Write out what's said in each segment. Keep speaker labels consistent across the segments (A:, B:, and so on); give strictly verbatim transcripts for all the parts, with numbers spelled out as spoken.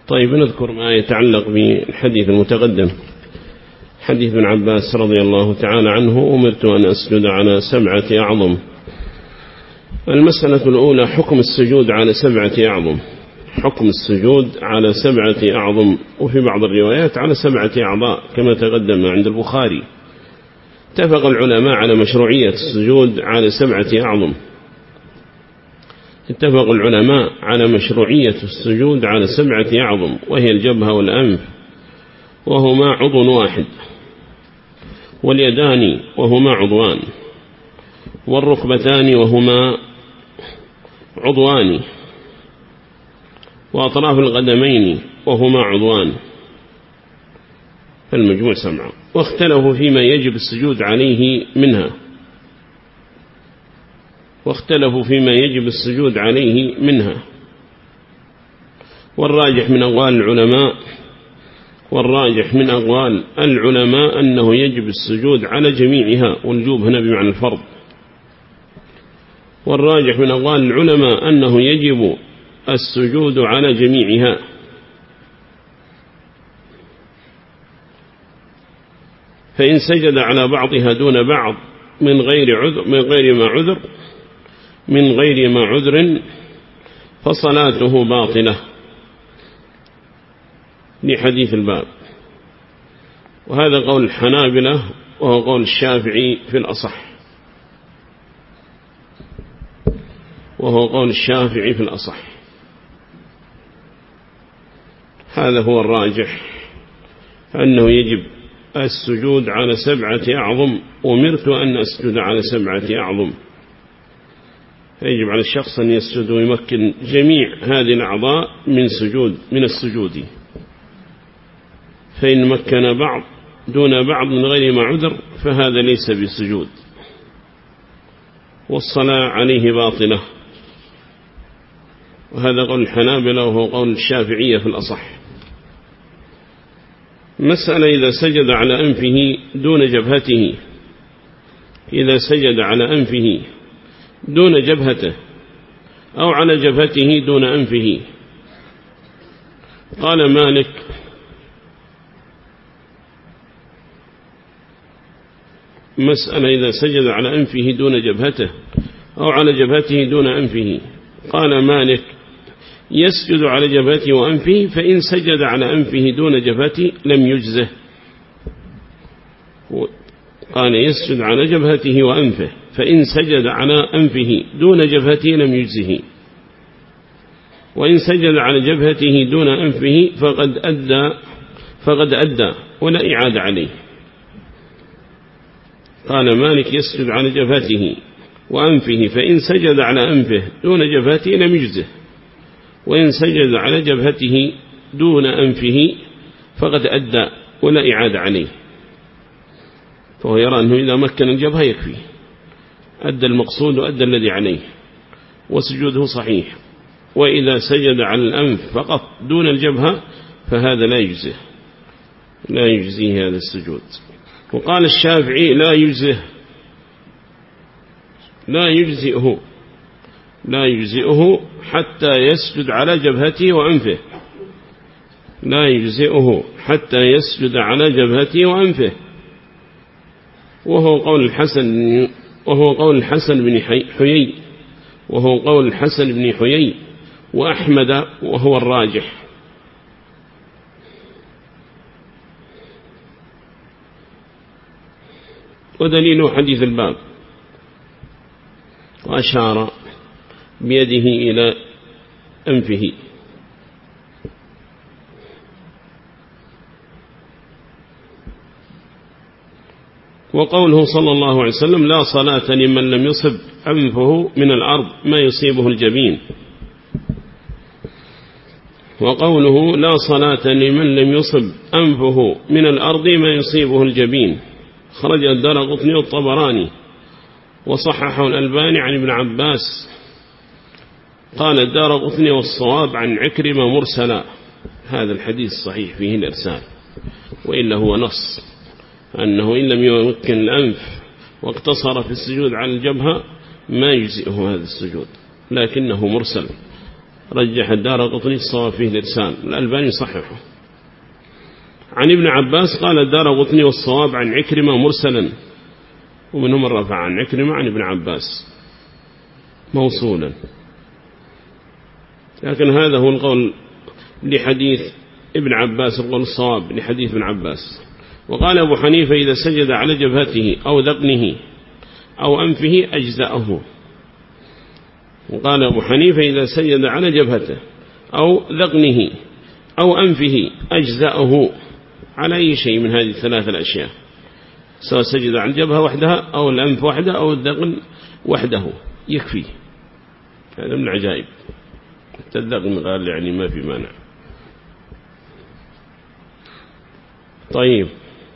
A: طيب نذكر ما يتعلق بالحديث المتقدم، حديث ابن عباس رضي الله تعالى عنه: أمرت أن أسجد على سبعة أعظم. المسألة الأولى: حكم السجود على سبعة أعظم. حكم السجود على سبعة أعظم، وفي بعض الروايات على سبعة أعضاء كما تقدم عند البخاري. اتفق العلماء على مشروعية السجود على سبعة أعظم. اتفق العلماء على مشروعية السجود على سبعة أعظم، وهي الجبهة والأنف وهما عضو واحد، واليدان وهما عضوان، والركبتان وهما عضوان، وأطراف القدمين وهما عضوان، فالمجموع سبعة. واختلفوا فيما يجب السجود عليه منها واختلفوا فيما يجب السجود عليه منها والراجح من أقوال العلماء والراجح من أقوال العلماء أنه يجب السجود على جميعها، والوجوب هنا بمعنى الفرض. والراجح من أقوال العلماء أنه يجب السجود على جميعها، فإن سجد على بعضها دون بعض من غير عذر من غير ما عذر من غير ما عذر فصلاته باطلة، لحديث الباب. وهذا قول الحنابلة، وهو قول الشافعي في الأصح وهو قول الشافعي في الأصح هذا هو الراجح، أنه يجب السجود على سبعة أعظم. أمرت أن أسجد على سبعة أعظم، فيجب على الشخص أن يسجد ويمكن جميع هذه الأعضاء من سجود من السجود، فإن مكن بعض دون بعض من غير ما عذر فهذا ليس بسجود، والصلاة عليه باطلة. وهذا قول الحنابلة وهو قول الشافعية في الأصح. مسألة: إذا سجد على أنفه دون جبهته إذا سجد على أنفه دون جبهته أو على جبهته دون أنفه. قال مالك: مسألة: إذا سجد على أنفه دون جبهته أو على جبهته دون أنفه. قال مالك: يسجد على جبهته وأنفه، فإن سجد على أنفه دون جبهته لم يجزه. قال: يسجد على جبهته وأنفه، فإن سجد على أنفه دون جبهته لم يجزه، وإن سجد على جبهته دون أنفه فقد أدى فقد أدى ولا إعادة عليه. قال مالك: يسجد على جبهته وأنفه، فإن سجد على أنفه دون جبهته لم يجزه، وإن سجد على جبهته دون أنفه فقد أدى ولا إعادة عليه. فهو يرى أنه إذا مكن الجبهة يكفي، أدى المقصود وأدى الذي عليه، وسجوده صحيح. وإذا سجد على الأنف فقط دون الجبهة فهذا لا يجزه لا يجزيه هذا السجود. وقال الشافعي: لا يجزه لا يجزئه لا يجزئه حتى يسجد على جبهته وأنفه لا يجزئه حتى يسجد على جبهته وأنفه وهو قول الحسن وهو قول الحسن بن حيي وهو قول الحسن بن حيي وأحمد، وهو الراجح. ودليل حديث الباب: وأشار بيده إلى أنفه. وقوله صلى الله عليه وسلم: لا صلاة لمن لم يصب أنفه من الأرض ما يصيبه الجبين. وقوله: لا صلاة لمن لم يصب أنفه من الأرض ما يصيبه الجبين، خرج الدارقطني والطبراني وصححه الألباني عن ابن عباس. قال الدارقطني: والصواب عن عكرمة مرسلا. هذا الحديث صحيح فيه الإرسال، وإلا هو نص أنه إن لم يمكن الأنف واقتصر في السجود على الجبهة ما يجزئه هذا السجود، لكنه مرسل رجح الدارقطني الصواب فيه الإرسال، الألباني صححه. عن ابن عباس قال الدارقطني والصواب عن عكرمة مرسلا، ومنهم الرفع عن عكرمة عن ابن عباس موصولا، لكن هذا هو القول لحديث ابن عباس، القول الصواب لحديث ابن عباس. وقال أبو حنيفة إذا سجد على جبهته أو ذقنه أو أنفه أجزأه. وقال أبو حنيفة إذا سجد على جبهته أو ذقنه أو أنفه أجزأه على أي شيء من هذه الثلاثة الأشياء، سواء سجد على الجبهة وحدها أو الأنف وحده أو الذقن وحده يكفي. هذا من العجائب، الذقن قال يعني ما في مانع. طيب،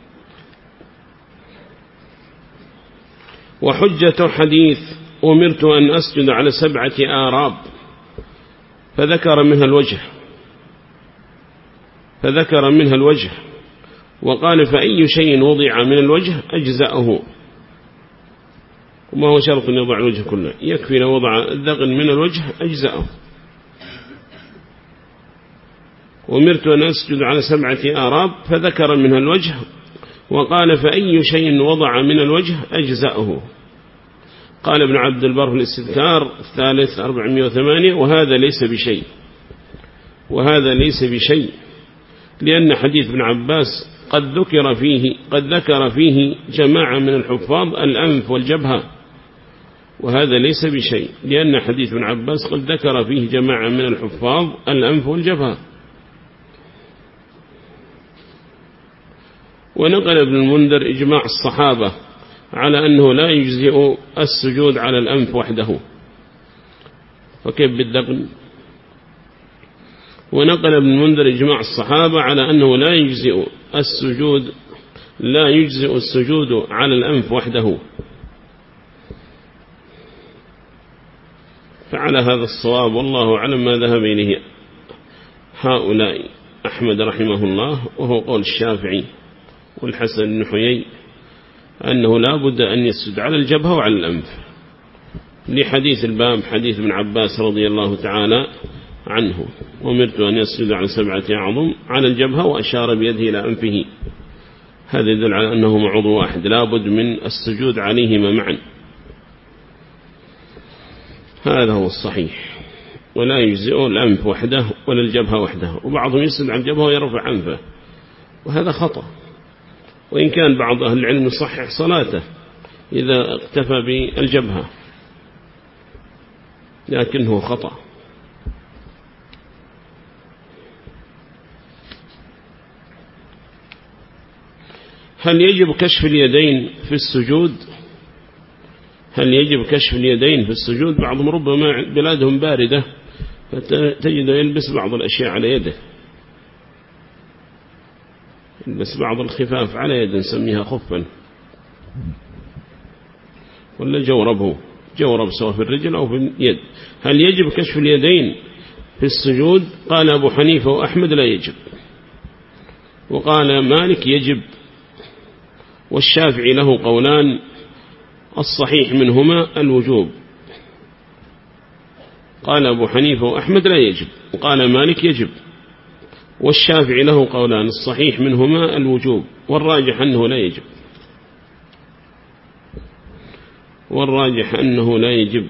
A: وحجة حديث أمرت أن أسجد على سبعة آراب فذكر منها الوجه فذكر منها الوجه وقال فأي شيء وضع من الوجه أجزأه، وما هو شرط أن يضع الوجه كله، يكفي لو وضع الذقن من الوجه أجزأه. أمرت أن أسجد على سبعة آراب فذكر منها الوجه وقال فأي شيء وضع من الوجه أجزأه. قال ابن عبد البر في الاستذكار الثالث أربعمائة وثمانية وهذا ليس بشيء وهذا ليس بشيء لأن حديث ابن عباس قد ذكر فيه قد ذكر فيه جماعة من الحفاظ الأنف والجبهة، وهذا ليس بشيء لأن حديث ابن عباس قد ذكر فيه جماعة من الحفاظ الأنف والجبهة. ونقل ابن المنذر إجماع الصحابة على أنه لا يجزئ السجود على الأنف وحده، فكيف بالذقن؟ ونقل ابن المنذر إجماع الصحابة على أنه لا يجزئ السجود لا يجزئ السجود على الأنف وحده، فعلى هذا الصواب والله أعلم ما ذهب إليه هؤلاء أحمد رحمه الله، وهو قول الشافعي والحسن بن حيي أنه لا بد أن يسجد على الجبهة وعلى الأنف، لحديث الباب حديث ابن عباس رضي الله تعالى عنه أمرت أن يسجد على سبعة أعظم على الجبهة وأشار بيده إلى أنفه. هذا يدل على أنه عضو واحد لا بد من السجود عليهما معا، هذا هو الصحيح، ولا يجزئ الأنف وحده ولا الجبهة وحده. وبعضهم يسجد على الجبهة ويرفع أنفه، وهذا خطأ، وإن كان بعض أهل العلم يصحح صلاته إذا اكتفى بالجبهة، لكنه خطأ. هل يجب كشف اليدين في السجود؟ هل يجب كشف اليدين في السجود؟ بعضهم ربما بلادهم باردة فتجد يلبس بعض الأشياء على يده، يلبس بعض الخفاف على يد نسميها خفا، ولا جوربه جورب سواء في الرجل أو في اليد. هل يجب كشف اليدين في السجود؟ قال أبو حنيفة وأحمد لا يجب، وقال مالك يجب، والشافعي له قولان الصحيح منهما الوجوب. قال أبو حنيفة وأحمد لا يجب، وقال مالك يجب، والشافعي له قولان الصحيح منهما الوجوب، والراجح أنه لا يجب والراجح أنه لا يجب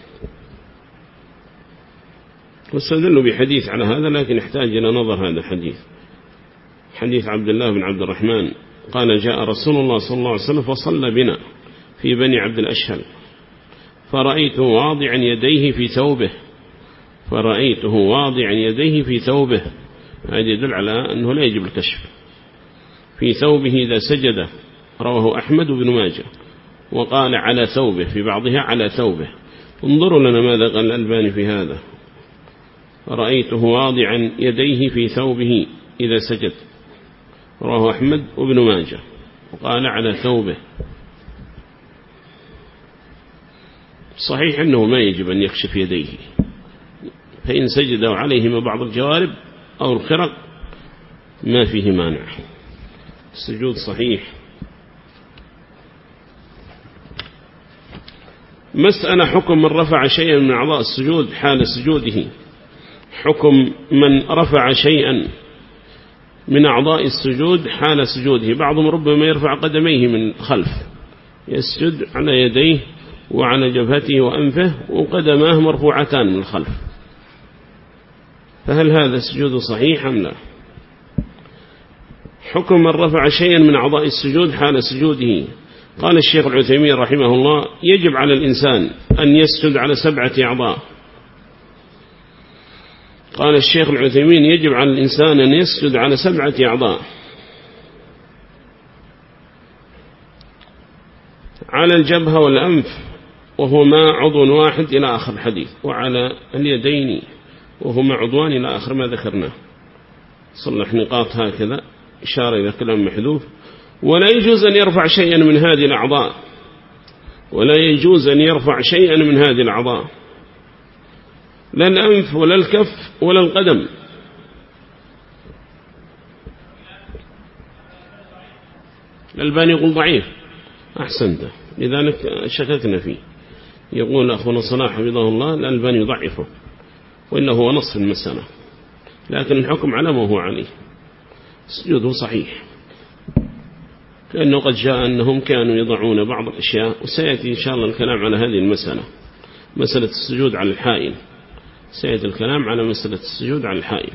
A: واستدلوا بحديث على هذا، لكن يحتاج إلى نظر هذا الحديث، حديث عبد الله بن عبد الرحمن قال جاء رسول الله صلى الله عليه وسلم فصلى بنا في بني عبد الأشهل فرأيته واضعا يديه في ثوبه فرأيته واضعا يديه في ثوبه هذا يدل على أنه لا يجب الكشف في ثوبه إذا سجد. رواه أحمد بن ماجه وقال على ثوبه، في بعضها على ثوبه. انظروا لنا ماذا قال الألباني في هذا، رأيته واضعا يديه في ثوبه إذا سجد، رواه أحمد وابن ماجه وقال على ثوبه. صحيح أنه ما يجب أن يكشف يديه، فإن سجد عليهما بعض الجوارب أو الخرق ما فيه مانع، السجود صحيح. مسألة حكم من رفع شيئا من أعضاء السجود حال سجوده حكم من رفع شيئا من أعضاء السجود حال سجوده. بعضهم ربما يرفع قدميه من خلف، يسجد على يديه وعلى جبهته وأنفه وقدماه مرفوعتان من الخلف، فهل هذا السجود صحيح أم لا؟ حكم من رفع شيئا من أعضاء السجود حال سجوده. قال الشيخ العثيمين رحمه الله: يجب على الإنسان أن يسجد على سبعة أعضاء. قال الشيخ العثيمين: يجب على الإنسان أن يسجد على سبعة أعضاء: على الجبهة والأنف وهما عضو واحد إلى آخر الحديث، وعلى اليدين وهما عضوان إلى آخر ما ذكرناه. صلح نقاط هكذا إشارة إلى كلام محذوف. ولا يجوز أن يرفع شيئا من هذه الأعضاء، ولا يجوز أن يرفع شيئا من هذه الأعضاء، لا الأنف ولا الكف ولا القدم. الألباني يقول ضعيف، أحسنت، لذلك شككنا فيه. يقول أخونا صلاح حفظه الله الألباني يضعفه، وإنه هو نصف المسألة، لكن الحكم على ما هو عليه، سجوده صحيح، لأنه قد جاء أنهم كانوا يضعون بعض الأشياء، وسيأتي إن شاء الله الكلام على هذه المسألة، مسألة السجود على الحائل. سيأتي الكلام على مسألة السجود على الحائل،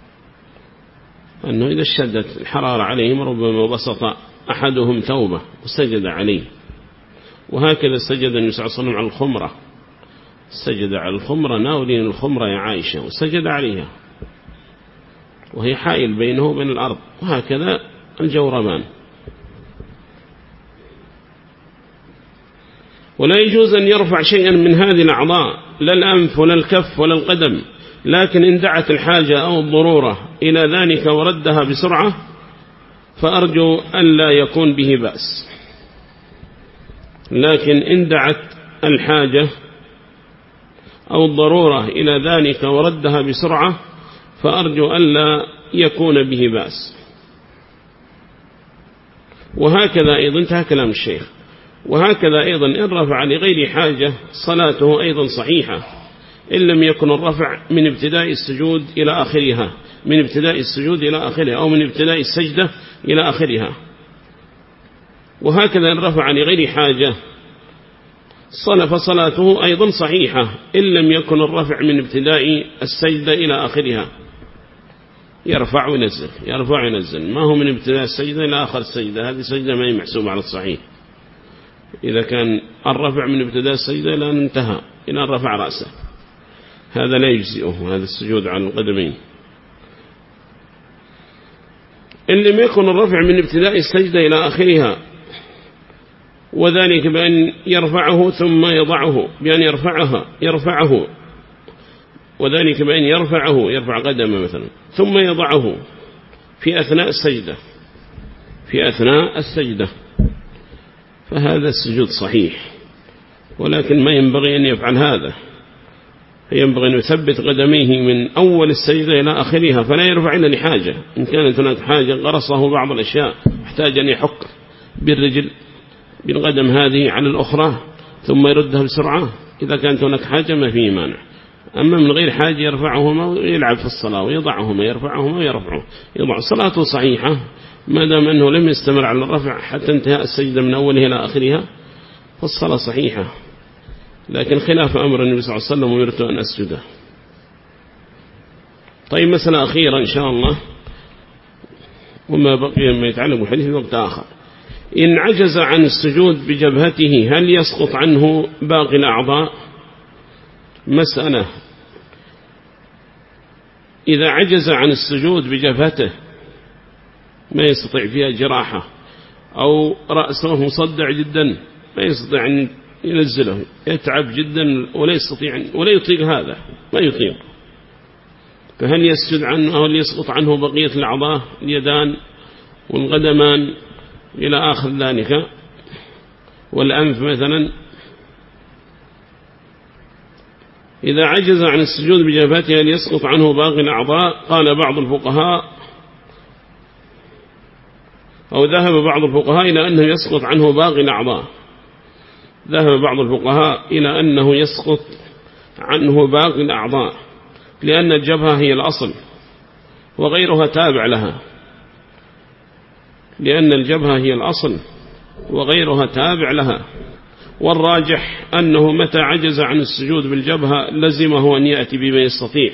A: أنه إذا اشتدت الحرارة عليهم ربما بسط أحدهم ثوبه وسجد عليه، وهكذا سجد النبي صلى الله عليه وسلم على الخمرة، سجد على الخمرة: ناولين الخمرة يا عائشة، وسجد عليها وهي حائل بينه وبين الأرض. وهكذا الجوربان. ولا يجوز أن يرفع شيئا من هذه الأعضاء، لا الأنف ولا الكف ولا القدم، لكن إن دعت الحاجة أو الضرورة إلى ذلك وردها بسرعة فأرجو أن لا يكون به بأس. لكن إن دعت الحاجة أو الضرورة إلى ذلك وردها بسرعة فأرجو أن لا يكون به بأس. وهكذا أيضا انتهى كلام الشيخ. وهكذا أيضا إن رفع لغير حاجة صلاته أيضا صحيحة، إن لم يكن الرفع من ابتداء السجود إلى آخرها، من ابتداء السجود إلى آخرها، أو من ابتداء السجدة إلى آخرها. وهكذا إن رفع لغير حاجة فصلاته أيضا صحيحة، إن لم يكن الرفع من ابتداء السجدة إلى آخرها. يرفع وينزل، يرفع وينزل، ما هو من ابتداء السجدة إلى آخر السجدة، هذه السجدة ما هي محسوبة على الصحيح. إذا كان الرفع من ابتداء السجدة إلى أن انتهى إلى أن رفع رأسه، هذا لا يجزئه، هذا السجود على القدمين. إن لم يكن الرفع من ابتداء السجدة إلى آخرها، وذلك بأن يرفعه ثم يضعه، بأن يرفعها يرفعه وذلك بأن يرفعه يرفع قدمه مثلا ثم يضعه في أثناء السجدة، في أثناء السجدة، فهذا السجود صحيح، ولكن ما ينبغي أن يفعل هذا. ينبغي أن يثبت قدميه من أول السجدة إلى آخرها، فلا يرفع إلا لحاجة. إن كانت هناك حاجة غرسه بعض الأشياء يحتاج أن يحك بالرجل بالقدم هذه على الأخرى ثم يردها بسرعة، إذا كانت هناك حاجة ما فيه مانع. أما من غير حاجة يرفعهما ويلعب في الصلاة ويضعهما، يرفعهما ويرفعه، يضع صلاته صحيحة ما دام أنه لم يستمر على الرفع حتى انتهاء السجدة من أولها إلى آخرها، فالصلاة صحيحة. لكن خلاف أمر النبي صلى الله عليه وسلم ويرت أن أسجده. طيب مسألة أخيرة إن شاء الله، وما بقي ما يتعلق بحديث وقت آخر. إن عجز عن السجود بجبهته هل يسقط عنه باقي الأعضاء؟ مسألة: إذا عجز عن السجود بجبهته ما يستطيع فيها جراحة، أو رأسه مصدع جدا ما يستطيع أن ينزله، يتعب جدا ولا يستطيع ولا يطيق هذا، ما يطيق، فهل يسجد عنه أو هل يسقط عنه بقية الأعضاء، اليدان والقدمان إلى آخر ذلك، والأنف مثلا؟ إذا عجز عن السجود بجبهته هل يسقط عنه باقي الأعضاء؟ قال بعض الفقهاء أو ذهب بعض الفقهاء إلى أنه يسقط عنه باقي الأعضاء، ذهب بعض الفقهاء إلى أنه يسقط عنه باقي الأعضاء، لأن الجبهة هي الأصل وغيرها تابع لها، لأن الجبهة هي الأصل وغيرها تابع لها. والراجح أنه متى عجز عن السجود بالجبهة لزمه أن يأتي بما يستطيع،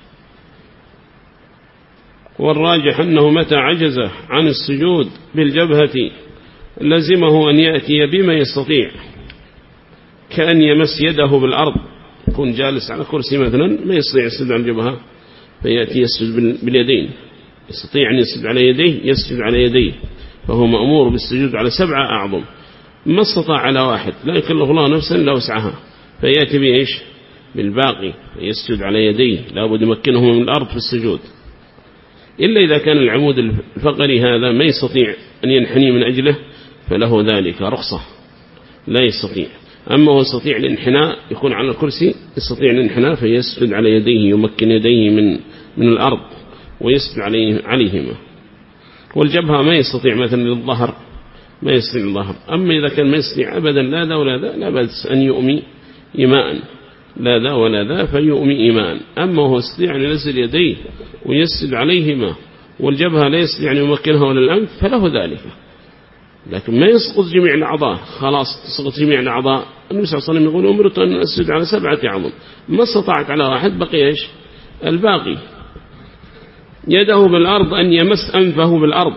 A: والراجح أنه متى عجز عن السجود بالجبهة لزمه أن يأتي بما يستطيع، كأن يمس يده بالأرض، يكون جالس على كرسي مثلا ما يستطيع السجود على الجبهة فيأتي يسجد باليدين، يستطيع أن يسجد على يديه يسجد على يديه، فهو مأمور بالسجود على سبعة أعظم، ما استطاع على واحد لا يكلف الله نفسا لا وسعها، فيأتي بإيش بالباقي يسجد على يديه، لابد يمكنه من الأرض في السجود، إلا إذا كان العمود الفقري هذا ما يستطيع أن ينحني من أجله فله ذلك رخصة لا يستطيع. أما هو يستطيع الانحناء يكون على الكرسي يستطيع الانحناء فيسجد على يديه يمكن يديه من من الأرض ويسجد عليه عليهما. والجبهة ما يستطيع مثلا للظهر ما يستطيع الظهر، أما إذا كان ما يستطيع أبدا لا ذا ولا ذا لا بأس أن يؤمي إيماء، لا ذا ولا ذا فيؤمي إيماء. أما هو يستطيع أن ينزل يديه ويسجد عليهما والجبهة لا يستطيع أن يمكنها ولا الأنف فله ذلك، لكن ما يسقط جميع الأعضاء، خلاص تسقط جميع الأعضاء. النبي صلى الله عليه وسلم يقول أمرت أن أسجد على سبعة أعظم، ما استطعت على واحد بقي إيش الباقي. يده بالأرض أن يمس أنفه بالأرض،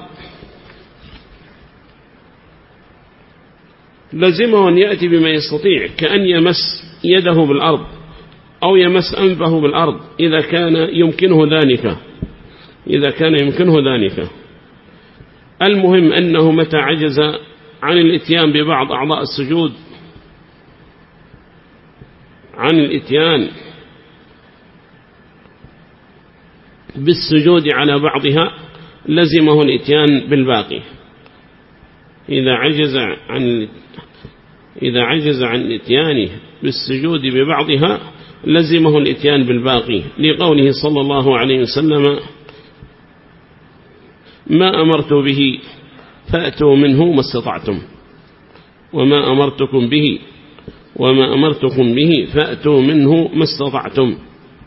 A: لزمه أن يأتي بما يستطيع كأن يمس يده بالأرض أو يمس أنفه بالأرض إذا كان يمكنه ذلك، إذا كان يمكنه ذلك. المهم أنه متى عجز عن الاتيان ببعض أعضاء السجود عن الاتيان بالسجود على بعضها لزمه الاتيان بالباقي. إذا عجز عن إذا عجز عن الاتيان بالسجود ببعضها لزمه الاتيان بالباقي، لقوله صلى الله عليه وسلم ما أمرت به فأتوا منه ما استطعتم، وما أمرتكم به وما أمرتكم به فأتوا منه ما استطعتم.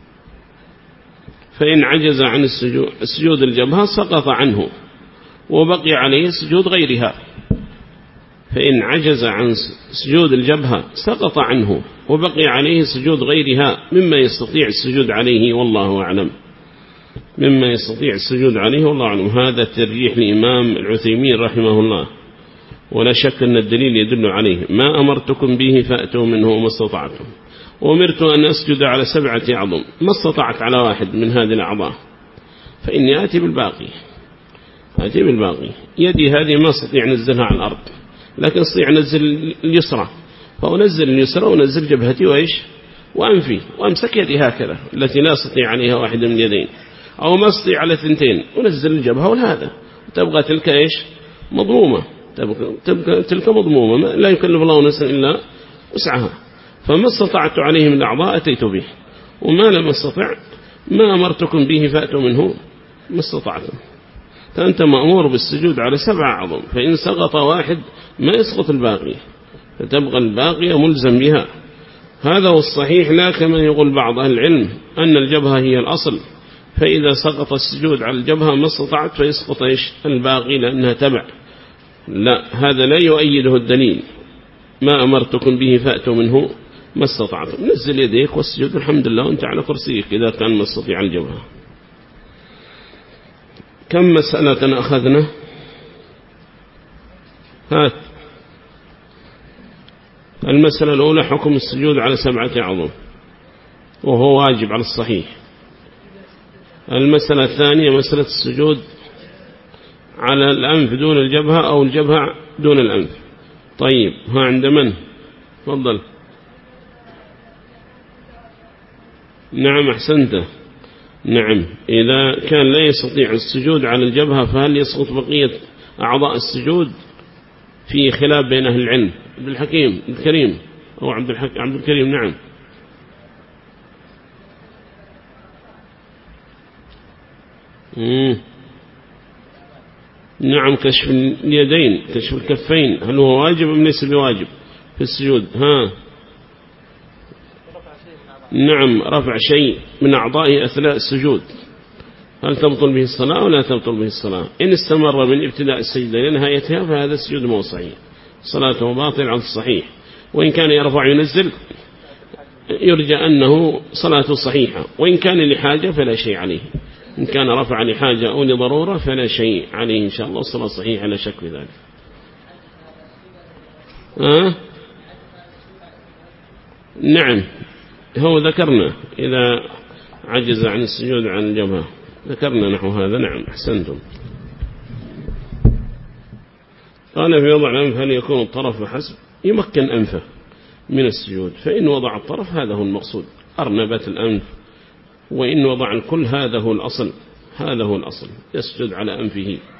A: فإن عجز عن السجود, السجود الجبهة سقط عنه وبقي عليه سجود غيرها، فإن عجز عن سجود الجبهة سقط عنه وبقي عليه سجود غيرها مما يستطيع السجود عليه والله أعلم، مما يستطيع السجود عليه والله أعلم. هذا ترجيح الإمام العثيمين رحمه الله، ولا شك أن الدليل يدل عليه. ما أمرتكم به فأتوا منه ما استطعتم، وأمرت أن أسجد على سبعة أعظم، ما استطعت على واحد من هذه الأعضاء فإني آتي بالباقي، آتي بالباقي. يدي هذه ما استطيع نزلها على الأرض، لكن استطيع نزل اليسرى فأنزل اليسرى ونزل جبهتي وإيش وأنفي وأمسك يدي هكذا التي لا استطيع عليها واحدة من اليدين، أو ما استطيع على ثنتين ونزل الجبهة والهذا، تبقى تلك إيش مضمومة، تبقى, تبقى تلك مضمومة لا يكلف الله نفسا إلا وسعها. فما استطعت عليه من الأعضاء أتيت به، وما لم استطع ما أمرتكم به فأتوا منه ما استطعتم. فأنت مأمور بالسجود على سبع أعظم، فإن سقط واحد ما يسقط الباقي، فتبقى الباقي ملزم بها. هذا هو الصحيح، لا كما يقول بعض أهل العلم أن الجبهة هي الأصل، فإذا سقط السجود على الجبهة ما استطعت فيسقط إيش الباقي لأنها تبع. لا، هذا لا يؤيده الدليل. ما أمرتكم به فأتوا منه ما استطعتم، نزل يديك والسجود الحمد لله وانت على كرسيك إذا كان ما استطيع الجبهة. كم مسألة أخذنا؟ هات المسألة الأولى حكم السجود على سبعة أعظم وهو واجب على الصحيح. المسألة الثانية مسألة السجود على الأنف دون الجبهة أو الجبهة دون الأنف. طيب ها عند من؟ تفضل. نعم أحسنت. نعم، إذا كان لا يستطيع السجود على الجبهة فهل يسقط بقية أعضاء السجود؟ في خلاف بين أهل العلم. عبد الحكيم عبد الكريم أو عبد الحكيم عبد الكريم. نعم مم. نعم، كشف اليدين كشف الكفين هل هو واجب أم ليس بواجب في السجود؟ ها نعم رفع شيء من أعضائه أثناء السجود هل تبطل به الصلاة ولا تبطل به الصلاة؟ إن استمر من ابتداء السجدة لنهايتها فهذا السجود مو صحيح، صلاته باطل عن الصحيح. وإن كان يرفع ينزل يرجى أنه صلاته صحيحة، وإن كان لحاجة فلا شيء عليه، إن كان رفع لحاجة أو لضرورة فلا شيء عليه إن شاء الله، الصلاة صحيحة لا شك في ذلك. أه؟ نعم هو ذكرنا إذا عجز عن السجود عن الجبهة ذكرنا نحو هذا. نعم أحسنتم. قال في وضع الأنف هل يكون الطرف فحسب؟ يمكن أنفه من السجود، فإن وضع الطرف هذا هو المقصود أرنبة الأنف، وإن وضع الكل هذا هو الأصل، هذا هو الأصل يسجد على أنفه.